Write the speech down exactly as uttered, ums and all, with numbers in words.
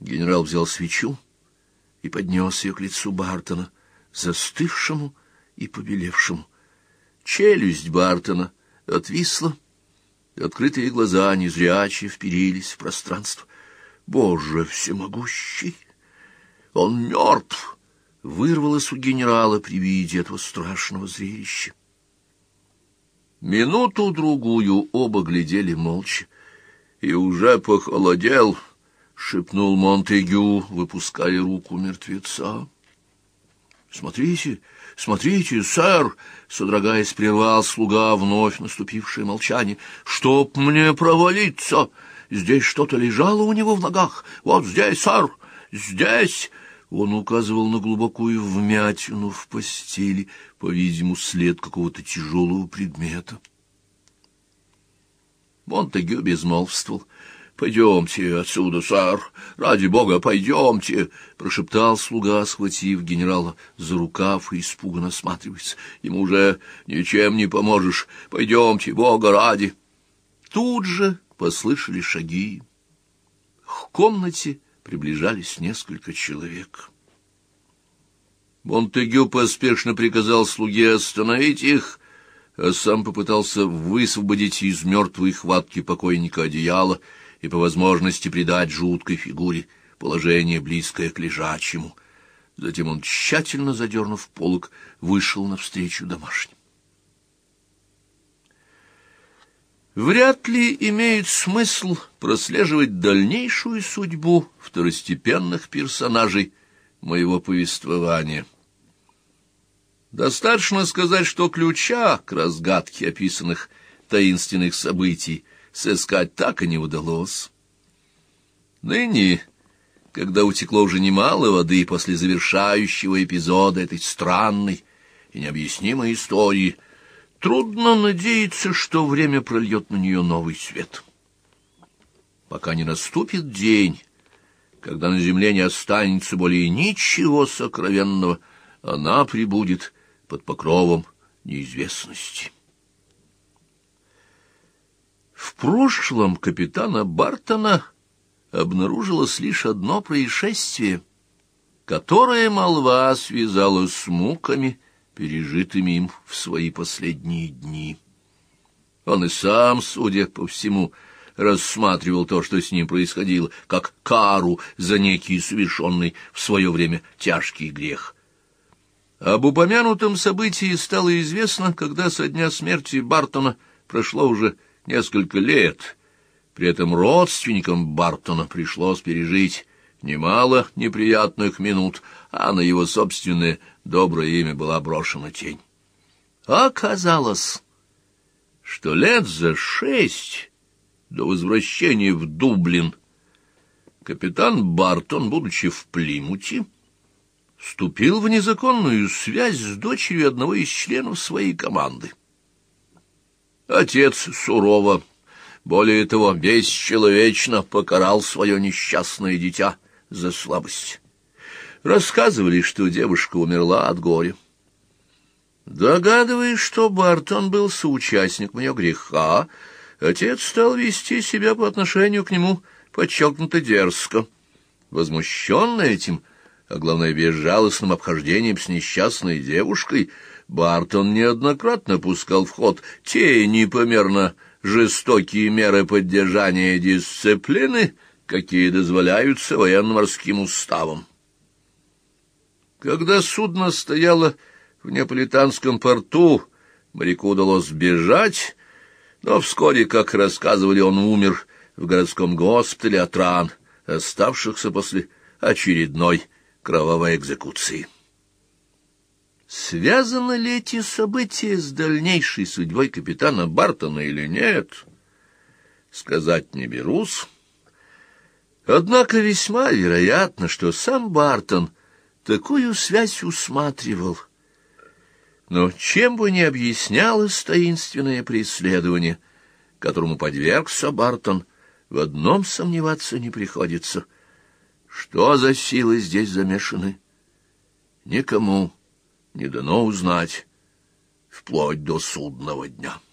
Генерал взял свечу и поднес ее к лицу Бартона, застывшему и побелевшему. Челюсть Бартона отвисла, открытые глаза незрячие вперились в пространство. «Боже всемогущий! Он мертв!» — вырвалось у генерала при виде этого страшного зрелища. Минуту-другую оба глядели молча. «И уже похолодел», — шепнул Монтегю, выпуская руку мертвеца. «Смотрите, смотрите, сэр!» — содрогаясь, прервал слуга вновь наступившее молчание. «Чтоб мне провалиться! Здесь что-то лежало у него в ногах! Вот здесь, сэр! Здесь!» Он указывал на глубокую вмятину в постели, по-видимому, след какого-то тяжелого предмета. Монтегю безмолвствовал. «Пойдемте отсюда, сэр! Ради бога, пойдемте!» — прошептал слуга, схватив генерала за рукав и испуганно осматриваясь. «Ему уже ничем не поможешь. Пойдемте, бога ради!» Тут же послышали шаги. К комнате приближались несколько человек. Монтегю поспешно приказал слуге остановить их, а сам попытался высвободить из мертвой хватки покойника одеяло и по возможности придать жуткой фигуре положение, близкое к лежачему. Затем он, тщательно задернув полог, вышел навстречу домашним. Вряд ли имеет смысл прослеживать дальнейшую судьбу второстепенных персонажей моего повествования. Достаточно сказать, что ключа к разгадке описанных таинственных событий сыскать так и не удалось. Ныне, когда утекло уже немало воды после завершающего эпизода этой странной и необъяснимой истории, трудно надеяться, что время прольет на нее новый свет. Пока не наступит день, когда на земле не останется более ничего сокровенного, она пребудет под покровом неизвестности. В прошлом капитана Бартона обнаружилось лишь одно происшествие, которое молва связала с муками, пережитыми им в свои последние дни. Он и сам, судя по всему, рассматривал то, что с ним происходило, как кару за некий совершенный в свое время тяжкий грех. Об упомянутом событии стало известно, когда со дня смерти Бартона прошло уже несколько лет. При этом родственникам Бартона пришлось пережить немало неприятных минут, а на его собственное доброе имя была брошена тень. Оказалось, что лет за шесть до возвращения в Дублин капитан Бартон, будучи в Плимуте, вступил в незаконную связь с дочерью одного из членов своей команды. Отец сурово, более того, бесчеловечно покарал свое несчастное дитя за слабость. Рассказывали, что девушка умерла от горя. Догадываясь, что Бартон был соучастником ее греха, отец стал вести себя по отношению к нему подчеркнуто дерзко. Возмущенный этим, а главное, безжалостным обхождением с несчастной девушкой, Бартон неоднократно пускал в ход те непомерно жестокие меры поддержания дисциплины, какие дозволяются военно-морским уставом. Когда судно стояло в Неаполитанском порту, моряку удалось сбежать, но вскоре, как рассказывали, он умер в городском госпитале от ран, оставшихся после очередной кровавой экзекуции. Связаны ли эти события с дальнейшей судьбой капитана Бартона или нет, сказать не берусь. Однако весьма вероятно, что сам Бартон такую связь усматривал. Но чем бы ни объяснялось таинственное преследование, которому подвергся Бартон, в одном сомневаться не приходится. Что за силы здесь замешаны, никому не дано узнать вплоть до судного дня.